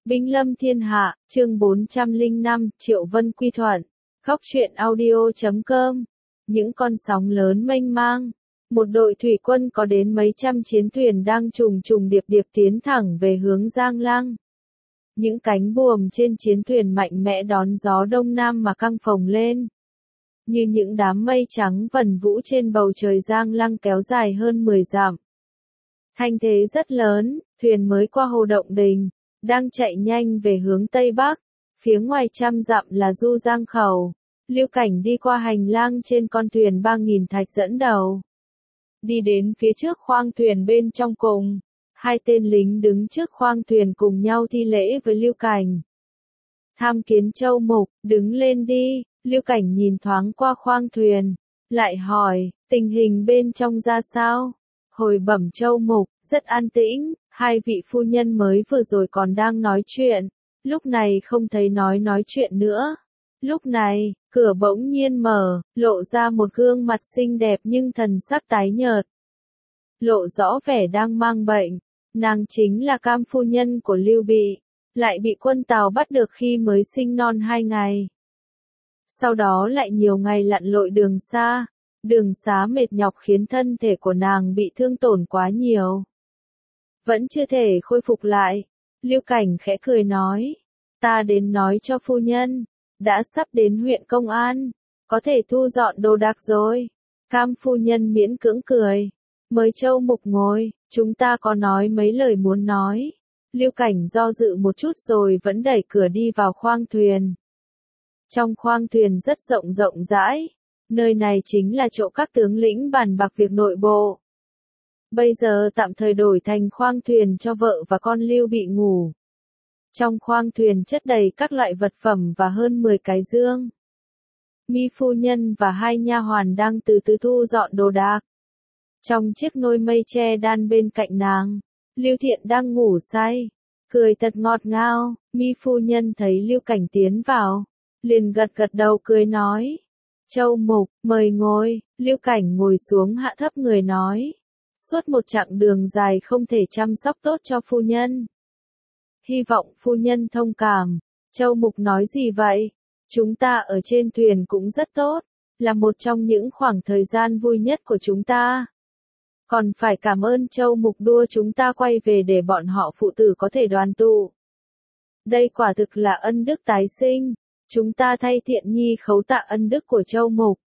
Binh lâm thiên hạ, chương 405, Triệu Vân quy thuận. Góc truyện audio.com. Những con sóng lớn mênh mang. Một đội thủy quân có đến mấy trăm chiến thuyền đang trùng trùng điệp điệp tiến thẳng về hướng Giang Lăng. Những cánh buồm trên chiến thuyền mạnh mẽ đón gió đông nam mà căng phồng lên. Như những đám mây trắng vần vũ trên bầu trời Giang Lăng kéo dài hơn 10 dặm. Thanh thế rất lớn, thuyền mới qua hồ Động Đình, đang chạy nhanh về hướng Tây Bắc, phía ngoài trăm dặm là Du Giang Khẩu. Lưu Cảnh đi qua hành lang trên con thuyền 3.000 thạch dẫn đầu. Đi đến phía trước khoang thuyền bên trong cùng, hai tên lính đứng trước khoang thuyền cùng nhau thi lễ với Lưu Cảnh. Tham kiến Châu Mục, đứng lên đi. Lưu Cảnh nhìn thoáng qua khoang thuyền, lại hỏi, tình hình bên trong ra sao? Hồi bẩm Châu Mục, rất an tĩnh, hai vị phu nhân mới vừa rồi còn đang nói chuyện, lúc này không thấy nói chuyện nữa. Lúc này, cửa bỗng nhiên mở, lộ ra một gương mặt xinh đẹp nhưng thần sắc tái nhợt. Lộ rõ vẻ đang mang bệnh, nàng chính là Cam phu nhân của Lưu Bị, lại bị quân Tào bắt được khi mới sinh non 2 ngày. Sau đó lại nhiều ngày lặn lội đường xá mệt nhọc khiến thân thể của nàng bị thương tổn quá nhiều. Vẫn chưa thể khôi phục lại. Lưu Cảnh khẽ cười nói, ta đến nói cho phu nhân, đã sắp đến huyện Công An, có thể thu dọn đồ đạc rồi. Cam phu nhân miễn cưỡng cười, mời Châu Mục ngồi, chúng ta có nói mấy lời muốn nói. Lưu Cảnh do dự một chút rồi vẫn đẩy cửa đi vào khoang thuyền. Trong khoang thuyền rất rộng rãi, nơi này chính là chỗ các tướng lĩnh bàn bạc việc nội bộ. Bây giờ tạm thời đổi thành khoang thuyền cho vợ và con Lưu Bị ngủ. Trong khoang thuyền chất đầy các loại vật phẩm và hơn 10 cái dương. Mi phu nhân và hai nha hoàn đang từ từ thu dọn đồ đạc. Trong chiếc nôi mây che đan bên cạnh nàng, Lưu Thiện đang ngủ say, cười thật ngọt ngào. Mi phu nhân thấy Lưu Cảnh tiến vào, liền gật đầu cười nói, Châu Mục, mời ngồi. Lưu Cảnh ngồi xuống hạ thấp người nói, suốt một chặng đường dài không thể chăm sóc tốt cho phu nhân. Hy vọng phu nhân thông cảm. Châu Mục nói gì vậy? Chúng ta ở trên thuyền cũng rất tốt, là một trong những khoảng thời gian vui nhất của chúng ta. Còn phải cảm ơn Châu Mục đua chúng ta quay về để bọn họ phụ tử có thể đoàn tụ. Đây quả thực là ân đức tái sinh. Chúng ta thay Thiện Nhi khấu tạ ân đức của Châu Mục.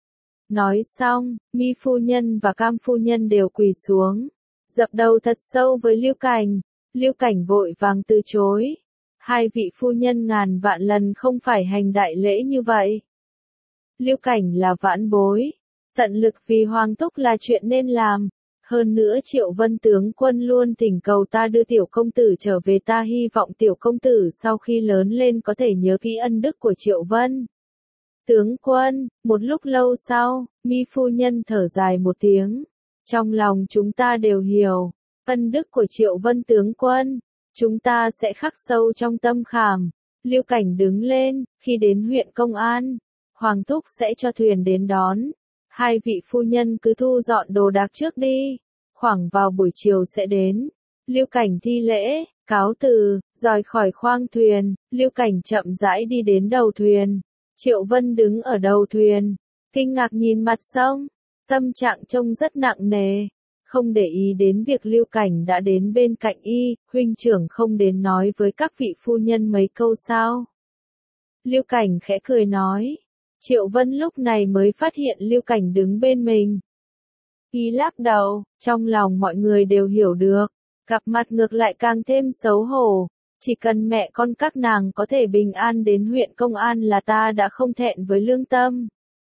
Nói xong, Mi phu nhân và Cam phu nhân đều quỳ xuống, dập đầu thật sâu với Lưu Cảnh. Lưu Cảnh vội vàng từ chối. Hai vị phu nhân ngàn vạn lần không phải hành đại lễ như vậy. Lưu Cảnh là vãn bối, tận lực vì hoàng thúc là chuyện nên làm. Hơn nữa Triệu Vân tướng quân luôn thỉnh cầu ta đưa tiểu công tử trở về, ta hy vọng tiểu công tử sau khi lớn lên có thể nhớ kỹ ân đức của Triệu Vân. Tướng quân, một lúc lâu sau, Mi phu nhân thở dài một tiếng. Trong lòng chúng ta đều hiểu, ân đức của Triệu Vân tướng quân, chúng ta sẽ khắc sâu trong tâm khảm. Lưu Cảnh đứng lên, khi đến huyện Công An, hoàng thúc sẽ cho thuyền đến đón. Hai vị phu nhân cứ thu dọn đồ đạc trước đi, khoảng vào buổi chiều sẽ đến. Lưu Cảnh thi lễ, cáo từ, rời khỏi khoang thuyền. Lưu Cảnh chậm rãi đi đến đầu thuyền. Triệu Vân đứng ở đầu thuyền, kinh ngạc nhìn mặt sông, tâm trạng trông rất nặng nề, không để ý đến việc Lưu Cảnh đã đến bên cạnh y. Huynh trưởng không đến nói với các vị phu nhân mấy câu sao? Lưu Cảnh khẽ cười nói. Triệu Vân lúc này mới phát hiện Lưu Cảnh đứng bên mình. Y lắc đầu, trong lòng mọi người đều hiểu được, gặp mặt ngược lại càng thêm xấu hổ. Chỉ cần mẹ con các nàng có thể bình an đến huyện Công An là ta đã không thẹn với lương tâm.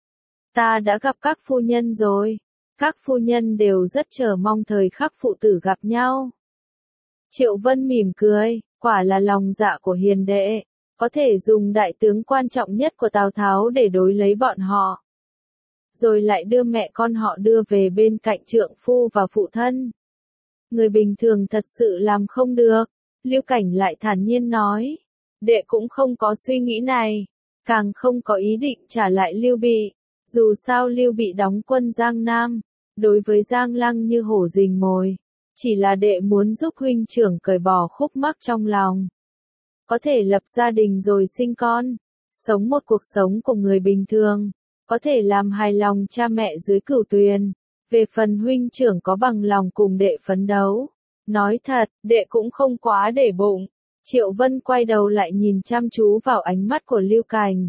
Ta đã gặp các phu nhân rồi, các phu nhân đều rất chờ mong thời khắc phụ tử gặp nhau. Triệu Vân mỉm cười, quả là lòng dạ của hiền đệ, có thể dùng đại tướng quan trọng nhất của Tào Tháo để đối lấy bọn họ. Rồi lại đưa mẹ con họ đưa về bên cạnh trượng phu và phụ thân. Người bình thường thật sự làm không được. Lưu Cảnh lại thản nhiên nói, đệ cũng không có suy nghĩ này, càng không có ý định trả lại Lưu Bị. Dù sao Lưu Bị đóng quân Giang Nam, đối với Giang Lăng như hổ rình mồi, chỉ là đệ muốn giúp huynh trưởng cởi bỏ khúc mắc trong lòng. có thể lập gia đình rồi sinh con, sống một cuộc sống của người bình thường, có thể làm hài lòng cha mẹ dưới cửu tuyền. Về phần huynh trưởng có bằng lòng cùng đệ phấn đấu. Nói thật, đệ cũng không quá để bụng. Triệu Vân quay đầu lại nhìn chăm chú vào ánh mắt của Lưu Cảnh.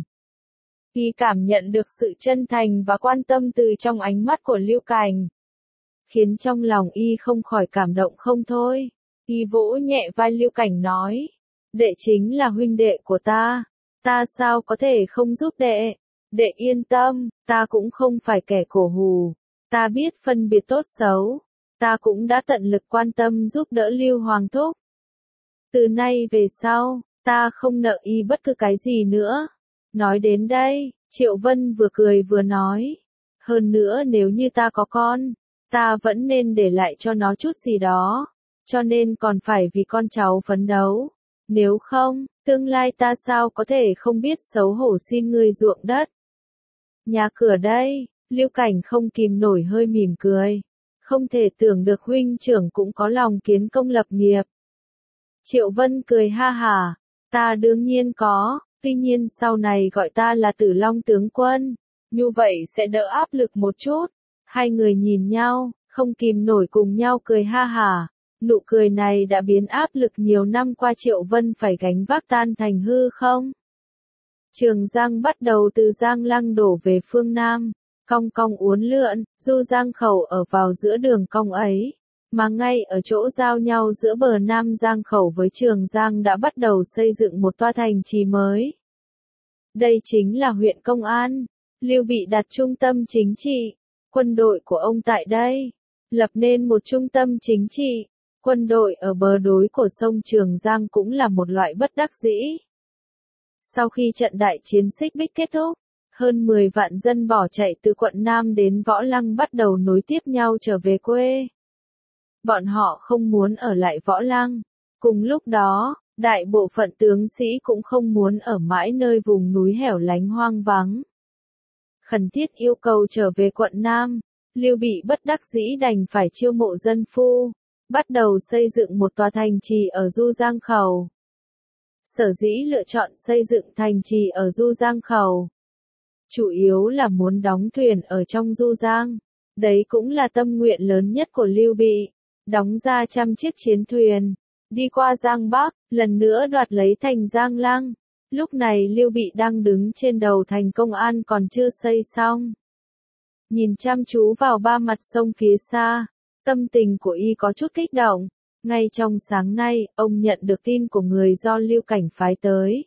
Y cảm nhận được sự chân thành và quan tâm từ trong ánh mắt của Lưu Cảnh, khiến trong lòng y không khỏi cảm động không thôi. Y vỗ nhẹ vai Lưu Cảnh nói, đệ chính là huynh đệ của ta sao có thể không giúp đệ. Đệ yên tâm, ta cũng không phải kẻ cổ hủ, ta biết phân biệt tốt xấu, ta cũng đã tận lực quan tâm giúp đỡ Lưu Hoàng thúc. Từ nay về sau, ta không nợ y bất cứ cái gì nữa. Nói đến đây, Triệu Vân vừa cười vừa nói, hơn nữa nếu như ta có con, ta vẫn nên để lại cho nó chút gì đó, cho nên còn phải vì con cháu phấn đấu. Nếu không, tương lai ta sao có thể không biết xấu hổ xin ngươi ruộng đất. Nhà cửa đây, Lưu Cảnh không kìm nổi hơi mỉm cười, không thể tưởng được huynh trưởng cũng có lòng kiến công lập nghiệp. Triệu Vân cười ha hả, ta đương nhiên có, tuy nhiên sau này gọi ta là Tử Long tướng quân, như vậy sẽ đỡ áp lực một chút. Hai người nhìn nhau, không kìm nổi cùng nhau cười ha hả. Nụ cười này đã biến áp lực nhiều năm qua Triệu Vân phải gánh vác tan thành hư không. Trường Giang bắt đầu từ Giang Lăng đổ về phương Nam, cong cong uốn lượn, du Giang khẩu ở vào giữa đường cong ấy, mà ngay ở chỗ giao nhau giữa bờ Nam Giang khẩu với Trường Giang đã bắt đầu xây dựng một tòa thành trì mới. Đây chính là huyện Công An. Lưu Bị đặt trung tâm chính trị, quân đội của ông tại đây, lập nên một trung tâm chính trị. Quân đội ở bờ đối của sông Trường Giang cũng là một loại bất đắc dĩ. Sau khi trận đại chiến Xích Bích kết thúc, hơn 10 vạn dân bỏ chạy từ quận Nam đến Võ Lăng bắt đầu nối tiếp nhau trở về quê. Bọn họ không muốn ở lại Võ Lăng. Cùng lúc đó, đại bộ phận tướng sĩ cũng không muốn ở mãi nơi vùng núi hẻo lánh hoang vắng. Khẩn thiết yêu cầu trở về quận Nam, Lưu Bị bất đắc dĩ đành phải chiêu mộ dân phu, bắt đầu xây dựng một tòa thành trì ở Du Giang Khẩu. Sở dĩ lựa chọn xây dựng thành trì ở Du Giang Khẩu, chủ yếu là muốn đóng thuyền ở trong Du Giang. Đấy cũng là tâm nguyện lớn nhất của Lưu Bị, đóng ra trăm chiếc chiến thuyền, đi qua Giang Bắc, lần nữa đoạt lấy thành Giang Lăng. Lúc này Lưu Bị đang đứng trên đầu thành Công An còn chưa xây xong. Nhìn chăm chú vào ba mặt sông phía xa, tâm tình của y có chút kích động. Ngay trong sáng nay, ông nhận được tin của người do Lưu Cảnh phái tới.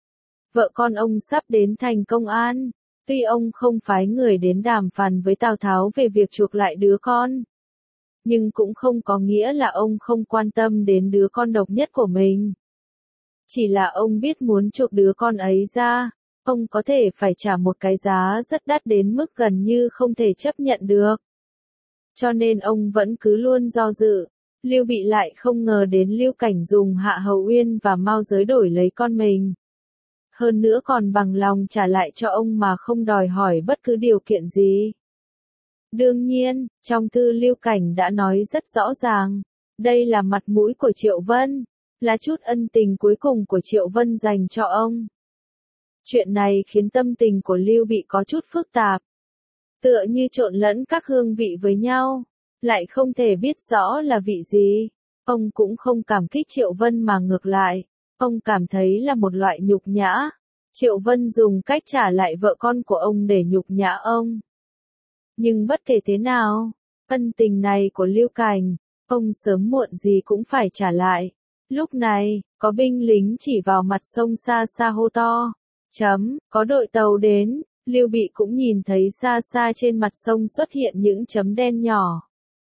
Vợ con ông sắp đến thành Công An. Tuy ông không phái người đến đàm phán với Tào Tháo về việc chuộc lại đứa con, nhưng cũng không có nghĩa là ông không quan tâm đến đứa con độc nhất của mình. Chỉ là ông biết muốn chuộc đứa con ấy ra, ông có thể phải trả một cái giá rất đắt đến mức gần như không thể chấp nhận được. Cho nên ông vẫn cứ luôn do dự. Lưu Bị lại không ngờ đến Lưu Cảnh dùng Hạ Hầu Uyên và Mao Giới đổi lấy con mình. Hơn nữa còn bằng lòng trả lại cho ông mà không đòi hỏi bất cứ điều kiện gì. Đương nhiên, trong thư Lưu Cảnh đã nói rất rõ ràng, đây là mặt mũi của Triệu Vân, là chút ân tình cuối cùng của Triệu Vân dành cho ông. Chuyện này khiến tâm tình của Lưu Bị có chút phức tạp, tựa như trộn lẫn các hương vị với nhau, lại không thể biết rõ là vị gì. Ông cũng không cảm kích Triệu Vân mà ngược lại, ông cảm thấy là một loại nhục nhã. Triệu Vân dùng cách trả lại vợ con của ông để nhục nhã ông. Nhưng bất kể thế nào, ân tình này của Lưu Cảnh, ông sớm muộn gì cũng phải trả lại. Lúc này, có binh lính chỉ vào mặt sông xa xa hô to. Có đội tàu đến, Lưu Bị cũng nhìn thấy xa xa trên mặt sông xuất hiện những chấm đen nhỏ.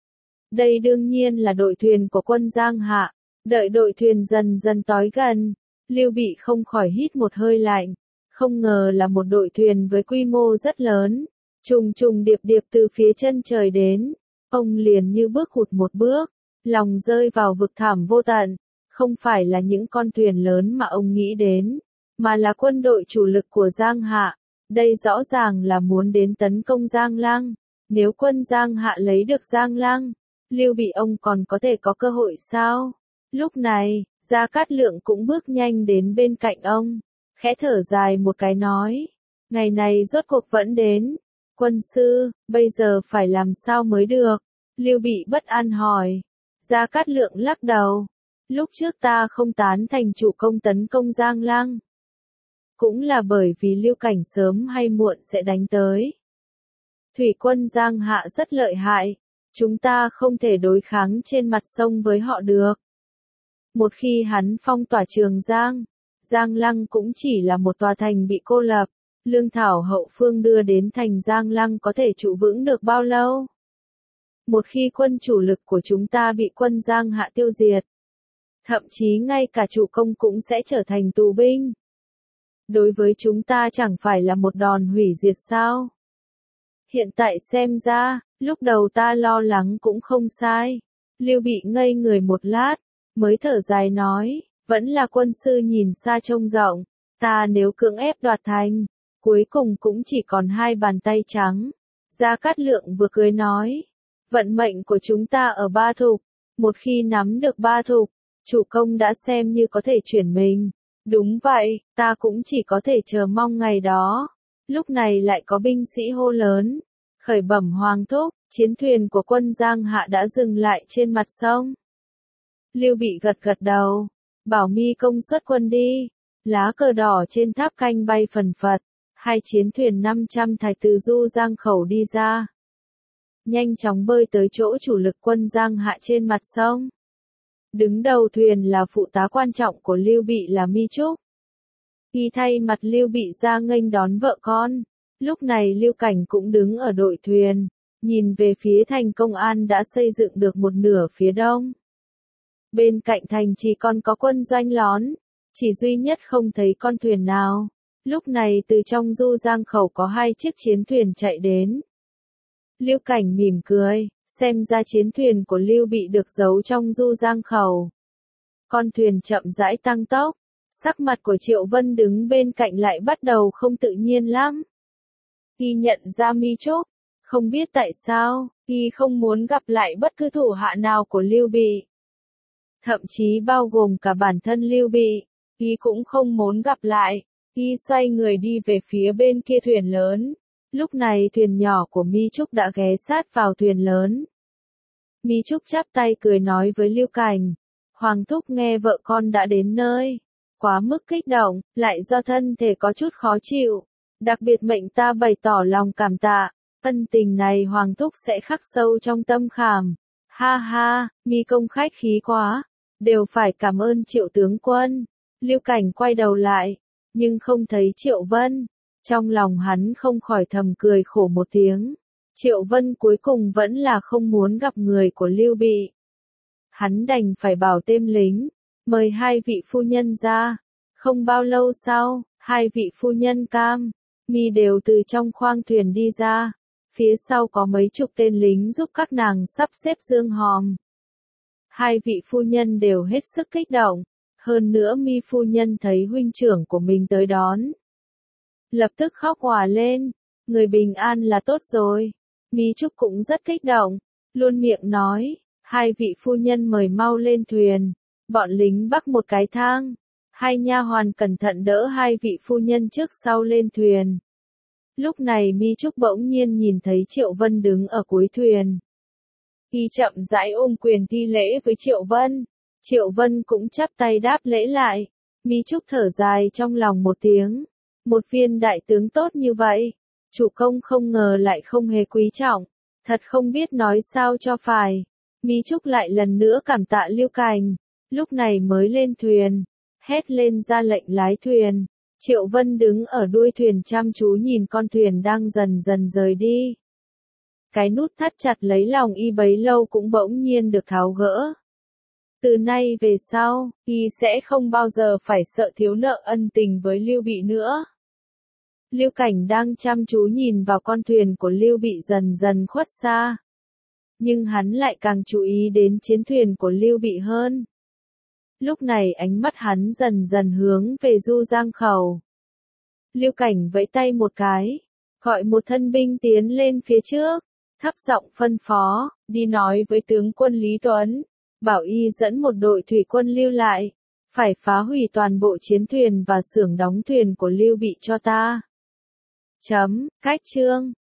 Đây đương nhiên là đội thuyền của quân Giang Hạ. Đợi đội thuyền dần dần tới gần, Lưu Bị không khỏi hít một hơi lạnh. Không ngờ là một đội thuyền với quy mô rất lớn, trùng trùng điệp điệp từ phía chân trời đến. Ông liền như bước hụt một bước, lòng rơi vào vực thẳm vô tận. Không phải là những con thuyền lớn mà ông nghĩ đến, mà là quân đội chủ lực của Giang Hạ. Đây rõ ràng là muốn đến tấn công Giang Lăng. Nếu quân Giang Hạ lấy được Giang Lăng, Lưu Bị ông còn có thể có cơ hội sao? Lúc này, Gia Cát Lượng cũng bước nhanh đến bên cạnh ông, khẽ thở dài một cái nói, ngày này rốt cuộc vẫn đến. Quân sư, bây giờ phải làm sao mới được? Lưu Bị bất an hỏi. Gia Cát Lượng lắc đầu. Lúc trước ta không tán thành chủ công tấn công Giang Lăng. Cũng là bởi vì Lưu Cảnh sớm hay muộn sẽ đánh tới. Thủy quân Giang Hạ rất lợi hại. Chúng ta không thể đối kháng trên mặt sông với họ được. Một khi hắn phong tỏa Trường Giang, Giang Lăng cũng chỉ là một tòa thành bị cô lập. Lương thảo hậu phương đưa đến thành Giang Lăng có thể trụ vững được bao lâu? Một khi quân chủ lực của chúng ta bị quân Giang Hạ tiêu diệt, thậm chí ngay cả chủ công cũng sẽ trở thành tù binh. Đối với chúng ta chẳng phải là một đòn hủy diệt sao? Hiện tại xem ra, lúc đầu ta lo lắng cũng không sai. Lưu Bị ngây người một lát, mới thở dài nói, vẫn là quân sư nhìn xa trông rộng, ta nếu cưỡng ép đoạt thành, cuối cùng cũng chỉ còn hai bàn tay trắng. Gia Cát Lượng vừa cười nói, vận mệnh của chúng ta ở Ba Thục, một khi nắm được Ba Thục, chủ công đã xem như có thể chuyển mình. Đúng vậy, ta cũng chỉ có thể chờ mong ngày đó. Lúc này lại có binh sĩ hô lớn, khởi bẩm hoàng thúc, chiến thuyền của quân Giang Hạ đã dừng lại trên mặt sông. Lưu Bị gật gật đầu, bảo Mi công xuất quân đi. Lá cờ đỏ trên tháp canh bay phần phật, hai chiến thuyền 500 thạch từ Du Giang khẩu đi ra. Nhanh chóng bơi tới chỗ chủ lực quân Giang Hạ trên mặt sông. Đứng đầu thuyền là phụ tá quan trọng của Lưu Bị là Mi Trúc. Y thay mặt Lưu Bị ra nghênh đón vợ con. Lúc này Lưu Cảnh cũng đứng ở đội thuyền, nhìn về phía thành Công An đã xây dựng được một nửa phía đông. Bên cạnh thành chỉ còn có quân doanh lón, chỉ duy nhất không thấy con thuyền nào. Lúc này từ trong Du Giang khẩu có hai chiếc chiến thuyền chạy đến. Lưu Cảnh mỉm cười, xem ra chiến thuyền của Lưu Bị được giấu trong Du Giang khẩu. Con thuyền chậm rãi tăng tốc, sắc mặt của Triệu Vân đứng bên cạnh lại bắt đầu không tự nhiên lắm. Y nhận ra Mi Trúc, không biết tại sao, Y không muốn gặp lại bất cứ thủ hạ nào của Lưu Bị. Thậm chí bao gồm cả bản thân Lưu Bị, Y cũng không muốn gặp lại. Y xoay người đi về phía bên kia thuyền lớn. Lúc này thuyền nhỏ của Mi Trúc đã ghé sát vào thuyền lớn. Mi Trúc chắp tay cười nói với Lưu Cảnh, Hoàng thúc nghe vợ con đã đến nơi. Quá mức kích động, lại do thân thể có chút khó chịu. Đặc biệt mệnh ta bày tỏ lòng cảm tạ. Ân tình này Hoàng thúc sẽ khắc sâu trong tâm khảm. Ha ha, Mi công khách khí quá. Đều phải cảm ơn Triệu tướng quân. Lưu Cảnh quay đầu lại, nhưng không thấy Triệu Vân. Trong lòng hắn không khỏi thầm cười khổ một tiếng. Triệu Vân cuối cùng vẫn là không muốn gặp người của Lưu Bị. Hắn đành phải bảo thêm lính, mời hai vị phu nhân ra. Không bao lâu sau, hai vị phu nhân Cam, Mi đều từ trong khoang thuyền đi ra. Phía sau có mấy chục tên lính giúp các nàng sắp xếp dương hòm. Hai vị phu nhân đều hết sức kích động. Hơn nữa Mi phu nhân thấy huynh trưởng của mình tới đón, lập tức khóc òa lên, người bình an là tốt rồi. Mi Trúc cũng rất kích động, luôn miệng nói, hai vị phu nhân mời mau lên thuyền. Bọn lính bắc một cái thang, hai nha hoàn cẩn thận đỡ hai vị phu nhân trước sau lên thuyền. Lúc này Mi Trúc bỗng nhiên nhìn thấy Triệu Vân đứng ở cuối thuyền. Y chậm rãi ôm quyền thi lễ với Triệu Vân. Triệu Vân cũng chắp tay đáp lễ lại. Mi Trúc thở dài trong lòng một tiếng. Một viên đại tướng tốt như vậy, chủ công không ngờ lại không hề quý trọng. Thật không biết nói sao cho phải. Mi Trúc lại lần nữa cảm tạ Lưu Cảnh. Lúc này mới lên thuyền, hét lên ra lệnh lái thuyền. Triệu Vân đứng ở đuôi thuyền chăm chú nhìn con thuyền đang dần dần rời đi. Cái nút thắt chặt lấy lòng Y bấy lâu cũng bỗng nhiên được tháo gỡ. Từ nay về sau, Y sẽ không bao giờ phải sợ thiếu nợ ân tình với Lưu Bị nữa. Lưu Cảnh đang chăm chú nhìn vào con thuyền của Lưu Bị dần dần khuất xa. Nhưng hắn lại càng chú ý đến chiến thuyền của Lưu Bị hơn. Lúc này ánh mắt hắn dần dần hướng về Du Giang khẩu. Lưu Cảnh vẫy tay một cái, gọi một thân binh tiến lên phía trước, thấp giọng phân phó, đi nói với tướng quân Lý Tuấn, bảo y dẫn một đội thủy quân lưu lại, Phải phá hủy toàn bộ chiến thuyền và xưởng đóng thuyền của Lưu Bị cho ta. Chấm, cách chương.